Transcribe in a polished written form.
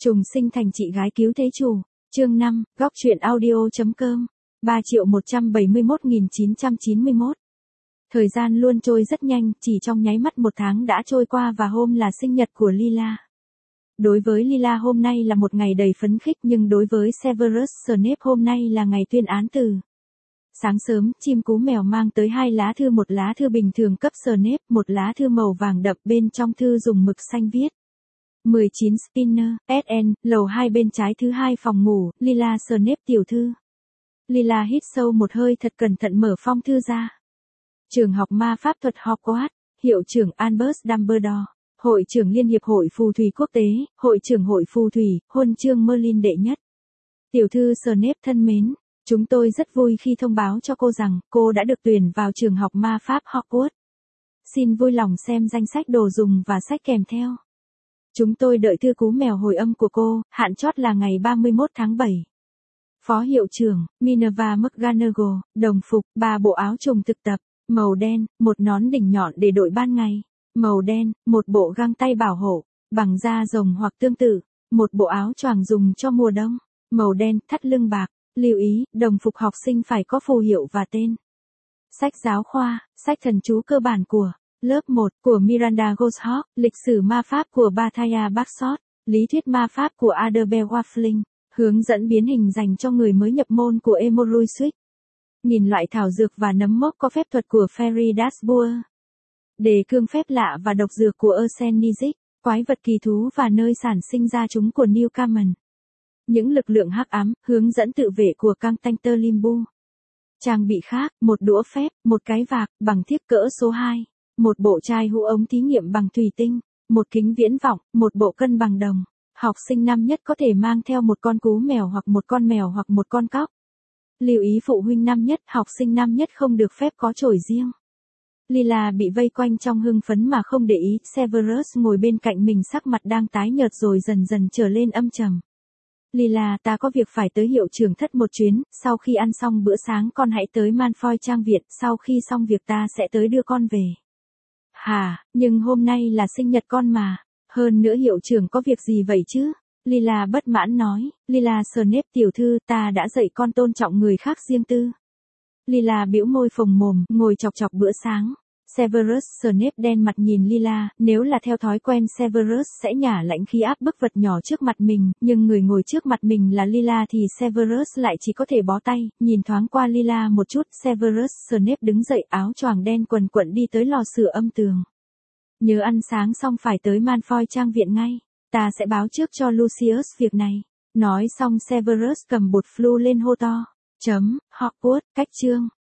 Trùng sinh thành chị gái cứu thế chủ. Chương 5, góc truyện audio.com. 3.171.991. Thời gian luôn trôi rất nhanh, chỉ trong nháy mắt 1 tháng đã trôi qua và hôm là sinh nhật của Lila. Đối với Lila hôm nay là một ngày đầy phấn khích, nhưng đối với Severus Snape hôm nay là ngày tuyên án tử. Sáng sớm, chim cú mèo mang tới 2 lá thư, một lá thư bình thường cấp Snape, một lá thư màu vàng đậm, bên trong thư dùng mực xanh viết. 19 Spinner, SN, lầu 2 bên trái thứ 2 phòng ngủ, Lila Snape tiểu thư. Lila hít sâu một hơi thật cẩn thận mở phong thư ra. Trường học ma pháp thuật Hogwarts, hiệu trưởng Albus Dumbledore, hội trưởng Liên hiệp hội phù thủy quốc tế, hội trưởng hội phù thủy, huân chương Merlin đệ nhất. Tiểu thư Snape thân mến, chúng tôi rất vui khi thông báo cho cô rằng cô đã được tuyển vào trường học ma pháp Hogwarts. Xin vui lòng xem danh sách đồ dùng và sách kèm theo. Chúng tôi đợi thư cú mèo hồi âm của cô, hạn chót là ngày 31 tháng 7. Phó hiệu trưởng, Minerva McGonagall, đồng phục, 3 bộ áo trùng thực tập, màu đen, một nón đỉnh nhọn để đội ban ngày, màu đen, một bộ găng tay bảo hộ, bằng da rồng hoặc tương tự, một bộ áo choàng dùng cho mùa đông, màu đen, thắt lưng bạc. Lưu ý, đồng phục học sinh phải có phù hiệu và tên. Sách giáo khoa, sách thần chú cơ bản của lớp 1 của Miranda Goshawk, lịch sử ma pháp của Bathaya Bagshot, lý thuyết ma pháp của Adabel Waffling, hướng dẫn biến hình dành cho người mới nhập môn của Emory Swift. Nhìn loại thảo dược và nấm mốc có phép thuật của Fairy Dashboard. Đề cương phép lạ và độc dược của Arsenic, quái vật kỳ thú và nơi sản sinh ra chúng của Newcomen. Những lực lượng hắc ám, hướng dẫn tự vệ của Căng-Tanh-Tơ Limbu. Trang bị khác, một đũa phép, một cái vạc, bằng thiếc cỡ số 2, một bộ chai hũ ống thí nghiệm bằng thủy tinh, một kính viễn vọng, một bộ cân bằng đồng. Học sinh năm nhất có thể mang theo một con cú mèo hoặc một con mèo hoặc một con cóc. Lưu ý phụ huynh năm nhất, học sinh năm nhất không được phép có chổi riêng. Lila bị vây quanh trong hưng phấn mà không để ý, Severus ngồi bên cạnh mình sắc mặt đang tái nhợt rồi dần dần trở lên âm trầm. Lila, ta có việc phải tới hiệu trưởng thất một chuyến, sau khi ăn xong bữa sáng con hãy tới Malfoy trang viện, sau khi xong việc ta sẽ tới đưa con về. Hả, nhưng hôm nay là sinh nhật con mà, hơn nữa hiệu trưởng có việc gì vậy chứ? Lila bất mãn nói, Lila Snape tiểu thư, ta đã dạy con tôn trọng người khác riêng tư. Lila bĩu môi phồng mồm, ngồi chọc chọc bữa sáng. Severus Snape đen mặt nhìn Lila, nếu là theo thói quen Severus sẽ nhả lãnh khí áp bức vật nhỏ trước mặt mình, nhưng người ngồi trước mặt mình là Lila thì Severus lại chỉ có thể bó tay, nhìn thoáng qua Lila một chút, Severus Snape đứng dậy, áo choàng đen quần quận đi tới lò sưởi âm tường. Nhớ ăn sáng xong phải tới Malfoy trang viện ngay, ta sẽ báo trước cho Lucius việc này. Nói xong Severus cầm bột flu lên hô to. Hogwarts, cách chương.